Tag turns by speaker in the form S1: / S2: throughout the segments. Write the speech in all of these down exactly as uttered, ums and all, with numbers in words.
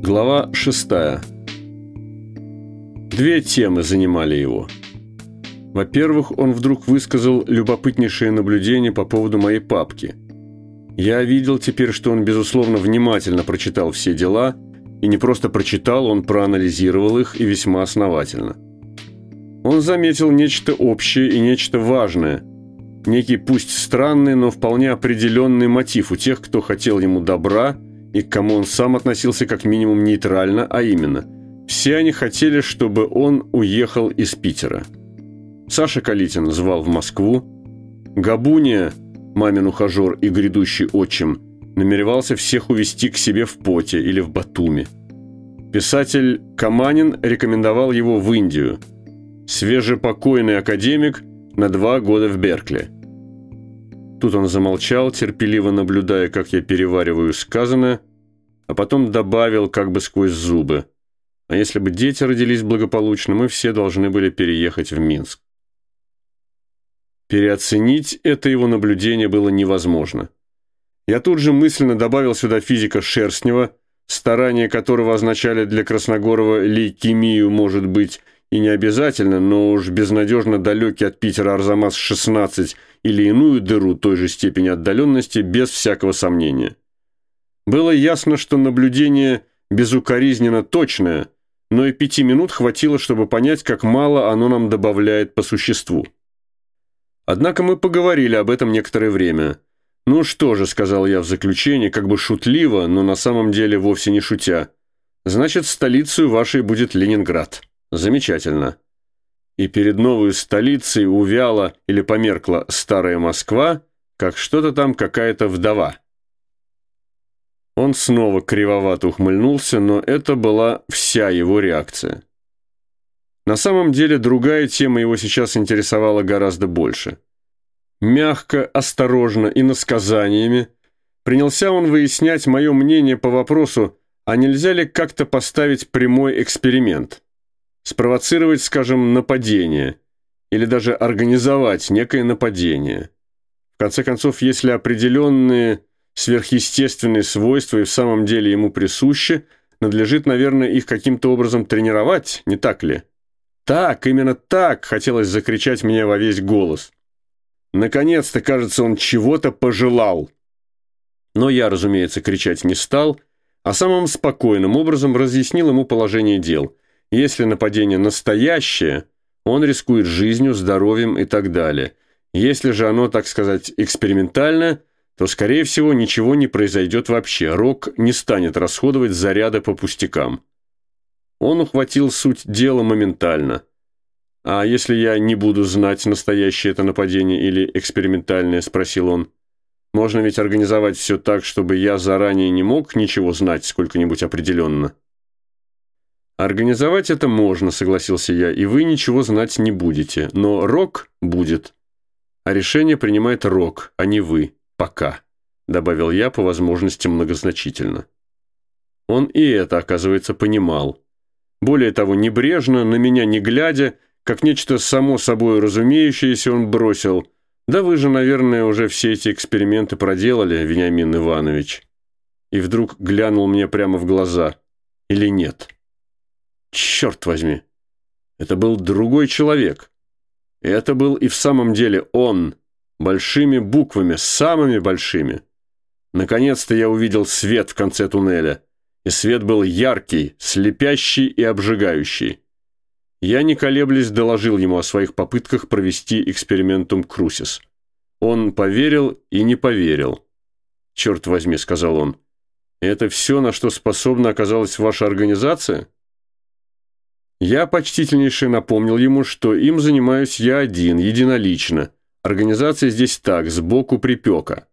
S1: Глава шестая. Две темы занимали его. Во-первых, он вдруг высказал любопытнейшее наблюдение по поводу моей папки. Я видел теперь, что он, безусловно, внимательно прочитал все дела, и не просто прочитал, он проанализировал их, и весьма основательно. Он заметил нечто общее и нечто важное, некий пусть странный, но вполне определенный мотив у тех, кто хотел ему добра, и к кому он сам относился как минимум нейтрально, а именно, все они хотели, чтобы он уехал из Питера. Саша Калитин звал в Москву. Габуния, мамин ухажер и грядущий отчим, намеревался всех увезти к себе в Поте или в Батуми. Писатель Каманин рекомендовал его в Индию. Свежепокойный академик на два года в Беркли. Тут он замолчал, терпеливо наблюдая, как я перевариваю сказанное, а потом добавил как бы сквозь зубы: а если бы дети родились благополучно, мы все должны были переехать в Минск. Переоценить это его наблюдение было невозможно. Я тут же мысленно добавил сюда физика Шерстнева, старания которого означали для Красногорова лейкемию, может быть, и не обязательно, но уж безнадежно далекий от Питера Арзамас шестнадцать или иную дыру той же степени отдаленности, без всякого сомнения. Было ясно, что наблюдение безукоризненно точное, но и пяти минут хватило, чтобы понять, как мало оно нам добавляет по существу. Однако мы поговорили об этом некоторое время. «Ну что же», — сказал я в заключение, как бы шутливо, но на самом деле вовсе не шутя, «значит, столицей вашей будет Ленинград. Замечательно». И перед новой столицей увяла или померкла старая Москва, как что-то там какая-то вдова. Он снова кривовато ухмыльнулся, но это была вся его реакция. На самом деле другая тема его сейчас интересовала гораздо больше. Мягко, осторожно и насказаниями принялся он выяснять мое мнение по вопросу, а нельзя ли как-то поставить прямой эксперимент, спровоцировать, скажем, нападение, или даже организовать некое нападение. В конце концов, если определенные сверхъестественные свойства и в самом деле ему присущи, надлежит, наверное, их каким-то образом тренировать, не так ли? Так, именно так, хотелось закричать мне во весь голос. Наконец-то, кажется, он чего-то пожелал. Но я, разумеется, кричать не стал, а самым спокойным образом разъяснил ему положение дел. Если нападение настоящее, он рискует жизнью, здоровьем и так далее. Если же оно, так сказать, экспериментальное, то, скорее всего, ничего не произойдет вообще. Рок не станет расходовать заряды по пустякам. Он ухватил суть дела моментально. «А если я не буду знать, настоящее это нападение или экспериментальное?» – спросил он. «Можно ведь организовать все так, чтобы я заранее не мог ничего знать сколько-нибудь определенно». «Организовать это можно», – согласился я, – «и вы ничего знать не будете. Но Рок будет. А решение принимает Рок, а не вы. Пока», – добавил я по возможности многозначительно. Он и это, оказывается, понимал. Более того, небрежно, на меня не глядя, как нечто само собой разумеющееся, он бросил: «Да вы же, наверное, уже все эти эксперименты проделали, Вениамин Иванович». И вдруг глянул мне прямо в глаза. Или нет? Черт возьми! Это был другой человек. И это был и в самом деле он, большими буквами, самыми большими. Наконец-то я увидел свет в конце туннеля. И свет был яркий, слепящий и обжигающий. Я, не колеблясь, доложил ему о своих попытках провести экспериментум крусис. Он поверил и не поверил. «Черт возьми», — сказал он, — «это все, на что способна оказалась ваша организация?» Я почтительнейше напомнил ему, что им занимаюсь я один, единолично. Организация здесь так, сбоку припека.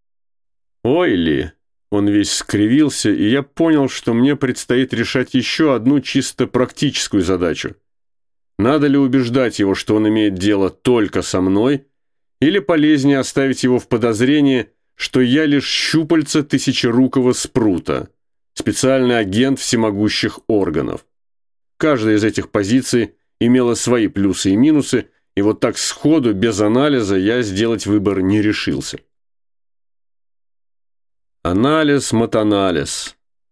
S1: «Ой ли!» Он весь скривился, и я понял, что мне предстоит решать еще одну чисто практическую задачу. Надо ли убеждать его, что он имеет дело только со мной, или полезнее оставить его в подозрении, что я лишь щупальце тысячерукого спрута, специальный агент всемогущих органов. Каждая из этих позиций имела свои плюсы и минусы, и вот так сходу, без анализа, я сделать выбор не решился. Анализ, матанализ.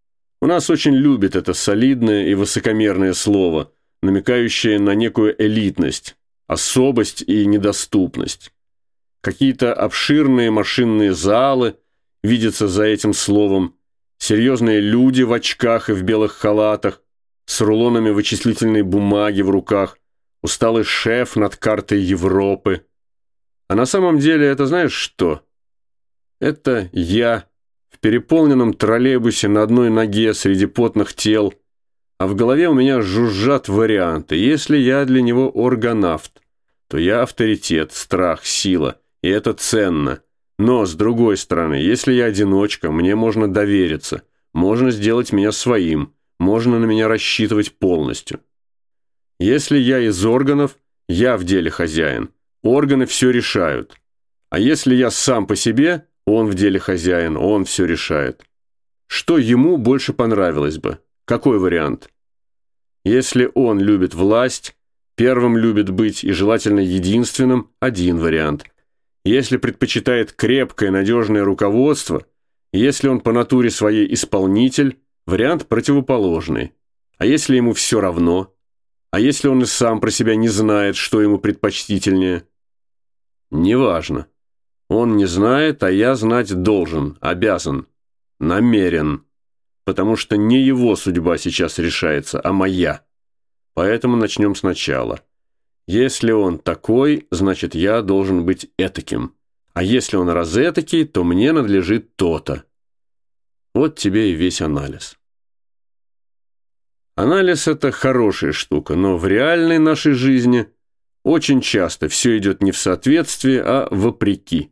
S1: У нас очень любят это солидное и высокомерное слово, намекающее на некую элитность, особость и недоступность. Какие-то обширные машинные залы видятся за этим словом, серьезные люди в очках и в белых халатах, с рулонами вычислительной бумаги в руках, усталый шеф над картой Европы. А на самом деле это знаешь что? Это я в переполненном троллейбусе на одной ноге среди потных тел, а в голове у меня жужжат варианты. Если я для него органавт, то я авторитет, страх, сила, и это ценно. Но, с другой стороны, если я одиночка, мне можно довериться, можно сделать меня своим, можно на меня рассчитывать полностью. Если я из органов, я в деле хозяин. Органы все решают. А если я сам по себе, он в деле хозяин, он все решает. Что ему больше понравилось бы? Какой вариант? Если он любит власть, первым любит быть и желательно единственным, один вариант. Если предпочитает крепкое, надежное руководство, если он по натуре своей исполнитель, вариант противоположный. А если ему все равно? А если он и сам про себя не знает, что ему предпочтительнее? Неважно. Он не знает, а я знать должен, обязан, намерен. Потому что не его судьба сейчас решается, а моя. Поэтому начнем сначала. Если он такой, значит, я должен быть этаким. А если он разэтакий, то мне надлежит то-то. Вот тебе и весь анализ. Анализ – это хорошая штука, но в реальной нашей жизни очень часто все идет не в соответствии, а вопреки.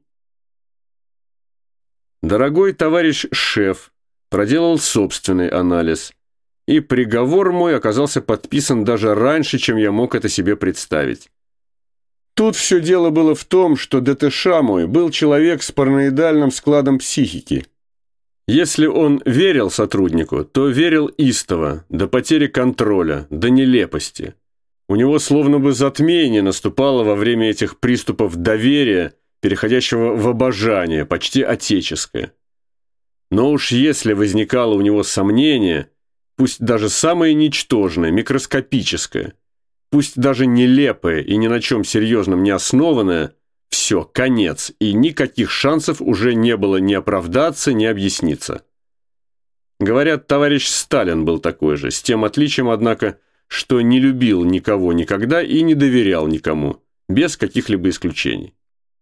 S1: Дорогой товарищ шеф проделал собственный анализ, и приговор мой оказался подписан даже раньше, чем я мог это себе представить. Тут все дело было в том, что ДТШ мой был человек с параноидальным складом психики. Если он верил сотруднику, то верил истово, до потери контроля, до нелепости. У него словно бы затмение наступало во время этих приступов доверия, переходящего в обожание, почти отеческое. Но уж если возникало у него сомнение, пусть даже самое ничтожное, микроскопическое, пусть даже нелепое и ни на чем серьезном не основанное, все, конец, и никаких шансов уже не было ни оправдаться, ни объясниться. Говорят, товарищ Сталин был такой же, с тем отличием, однако, что не любил никого никогда и не доверял никому, без каких-либо исключений.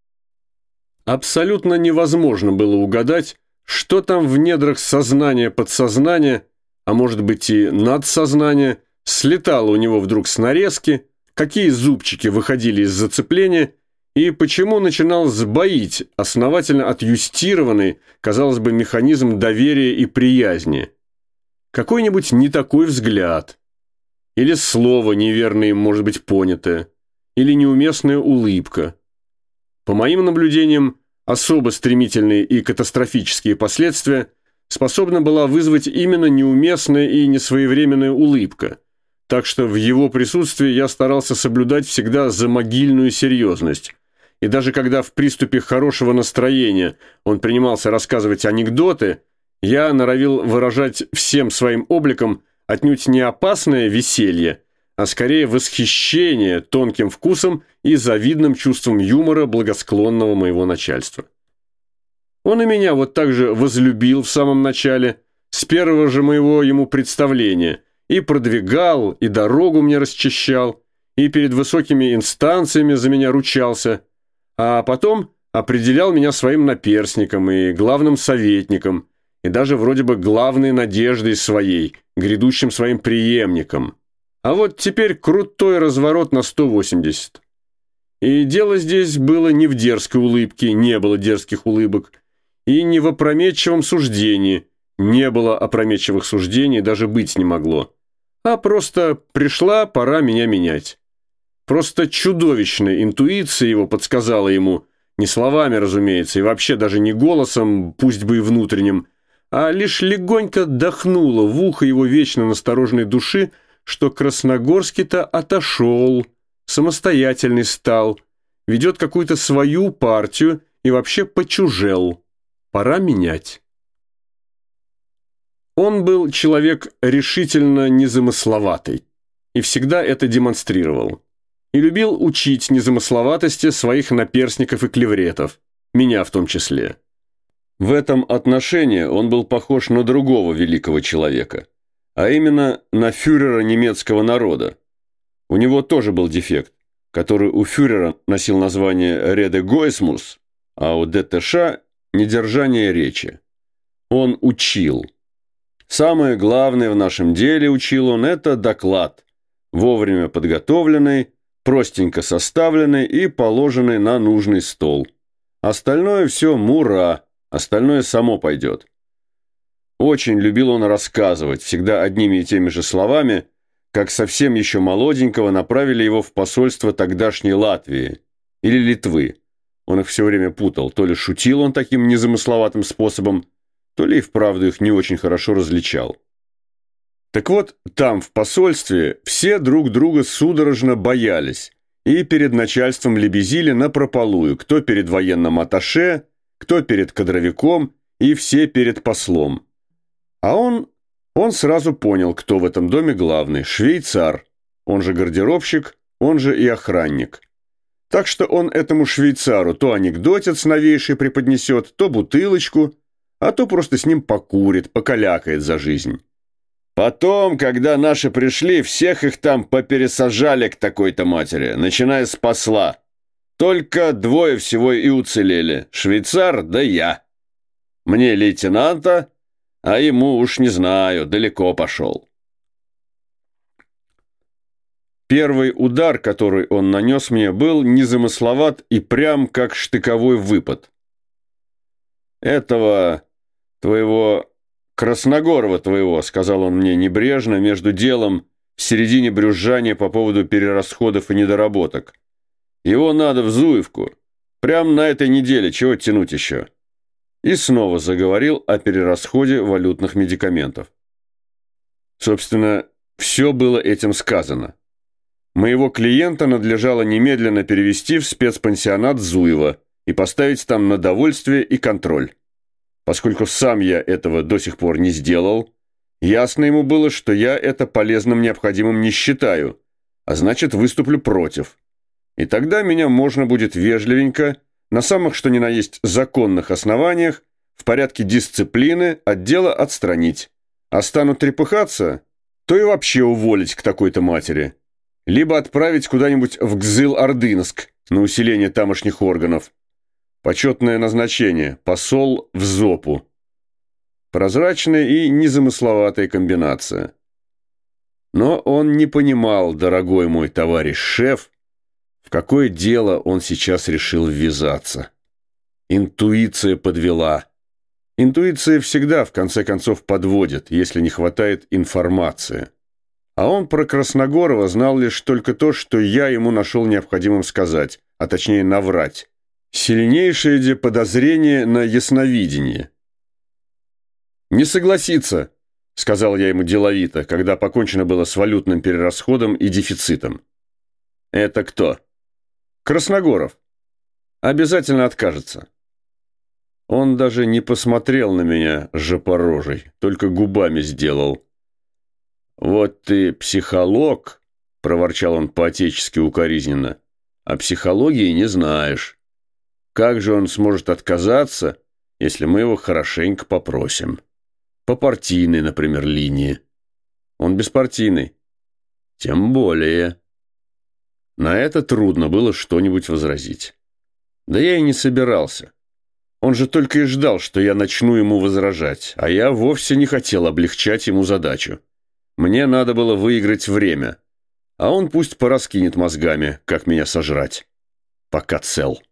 S1: Абсолютно невозможно было угадать, что там в недрах сознания-подсознания, а может быть и надсознания, слетало у него вдруг с нарезки, какие зубчики выходили из зацепления и почему начинал сбоить основательно отъюстированный, казалось бы, механизм доверия и приязни. Какой-нибудь не такой взгляд, или слово неверно им может быть понятое, или неуместная улыбка. По моим наблюдениям, особо стремительные и катастрофические последствия способна была вызвать именно неуместная и несвоевременная улыбка, так что в его присутствии я старался соблюдать всегда замогильную серьезность. И даже когда в приступе хорошего настроения он принимался рассказывать анекдоты, я норовил выражать всем своим обликом отнюдь не опасное веселье, а скорее восхищение тонким вкусом и завидным чувством юмора благосклонного моего начальства. Он и меня вот так же возлюбил в самом начале, с первого же моего ему представления, и продвигал, и дорогу мне расчищал, и перед высокими инстанциями за меня ручался, а потом определял меня своим наперсником и главным советником, и даже вроде бы главной надеждой своей, грядущим своим преемником. А вот теперь крутой разворот на сто восемьдесят. И дело здесь было не в дерзкой улыбке, не было дерзких улыбок, и не в опрометчивом суждении, не было опрометчивых суждений, даже быть не могло, а просто пришла пора меня менять. Просто чудовищная интуиция его подсказала ему, не словами, разумеется, и вообще даже не голосом, пусть бы и внутренним, а лишь легонько дохнула в ухо его вечно настороженной души, что Красногорский-то отошел, самостоятельный стал, ведет какую-то свою партию и вообще почужел. Пора менять. Он был человек решительно незамысловатый и всегда это демонстрировал. И любил учить незамысловатости своих наперсников и клевретов, меня в том числе. В этом отношении он был похож на другого великого человека, а именно на фюрера немецкого народа. У него тоже был дефект, который у фюрера носил название «редегоисмус», а у ДТШ – недержание речи. Он учил. Самое главное в нашем деле, учил он, это доклад, вовремя подготовленный, простенько составленный и положенный на нужный стол. Остальное все мура, остальное само пойдет. Очень любил он рассказывать, всегда одними и теми же словами, как совсем еще молоденького направили его в посольство тогдашней Латвии или Литвы. Он их все время путал, то ли шутил он таким незамысловатым способом, то ли и вправду их не очень хорошо различал. Так вот, там, в посольстве, все друг друга судорожно боялись и перед начальством лебезили напропалую, кто перед военным атташе, кто перед кадровиком и все перед послом. А он, он сразу понял, кто в этом доме главный – швейцар, он же гардеробщик, он же и охранник. Так что он этому швейцару то анекдотец новейший преподнесет, то бутылочку, а то просто с ним покурит, покалякает за жизнь. Потом, когда наши пришли, всех их там попересажали к такой-то матери, начиная с посла. Только двое всего и уцелели, швейцар да я. Мне лейтенанта, а ему уж не знаю, далеко пошел. Первый удар, который он нанес мне, был незамысловат и прям как штыковой выпад. Этого твоего Красногорова твоего, сказал он мне небрежно, между делом, в середине брюзжания по поводу перерасходов и недоработок. Его надо в Зуевку. Прям на этой неделе, чего тянуть еще? И снова заговорил о перерасходе валютных медикаментов. Собственно, все было этим сказано. Моего клиента надлежало немедленно перевести в спецпансионат Зуева и поставить там на довольствие и контроль. Поскольку сам я этого до сих пор не сделал, ясно ему было, что я это полезным необходимым не считаю, а значит, выступлю против. И тогда меня можно будет вежливенько, на самых что ни на есть законных основаниях, в порядке дисциплины от дела отстранить. А станут трепыхаться, то и вообще уволить к такой-то матери. Либо отправить куда-нибудь в Гзыл-Ордынск на усиление тамошних органов. Почетное назначение – посол в Зопу. Прозрачная и незамысловатая комбинация. Но он не понимал, дорогой мой товарищ шеф, в какое дело он сейчас решил ввязаться. Интуиция подвела. Интуиция всегда, в конце концов, подводит, если не хватает информации. А он про Красногорова знал лишь только то, что я ему нашел необходимым сказать, а точнее наврать. Сильнейшее де подозрение на ясновидение. «Не согласится», — сказал я ему деловито, когда покончено было с валютным перерасходом и дефицитом. «Это кто?» «Красногоров. Обязательно откажется». Он даже не посмотрел на меня жопорожей, только губами сделал. «Вот ты психолог», — проворчал он по-отечески укоризненно, — «а психологии не знаешь. Как же он сможет отказаться, если мы его хорошенько попросим? По партийной, например, линии. Он беспартийный. Тем более». На это трудно было что-нибудь возразить. Да я и не собирался. Он же только и ждал, что я начну ему возражать, а я вовсе не хотел облегчать ему задачу. Мне надо было выиграть время, а он пусть пораскинет мозгами, как меня сожрать, пока цел.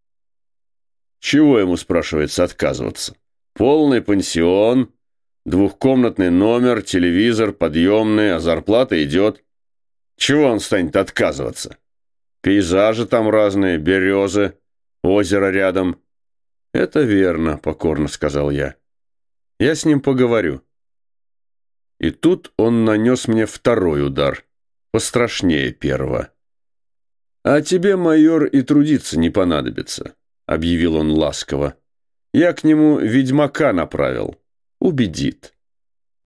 S1: Чего ему, спрашивается, отказываться? Полный пансион, двухкомнатный номер, телевизор, подъемный, а зарплата идет. Чего он станет отказываться? Пейзажи там разные, березы, озеро рядом. Это верно, покорно сказал я. Я с ним поговорю. И тут он нанес мне второй удар, пострашнее первого. «А тебе, майор, и трудиться не понадобится», — объявил он ласково. «Я к нему ведьмака направил. Убедит».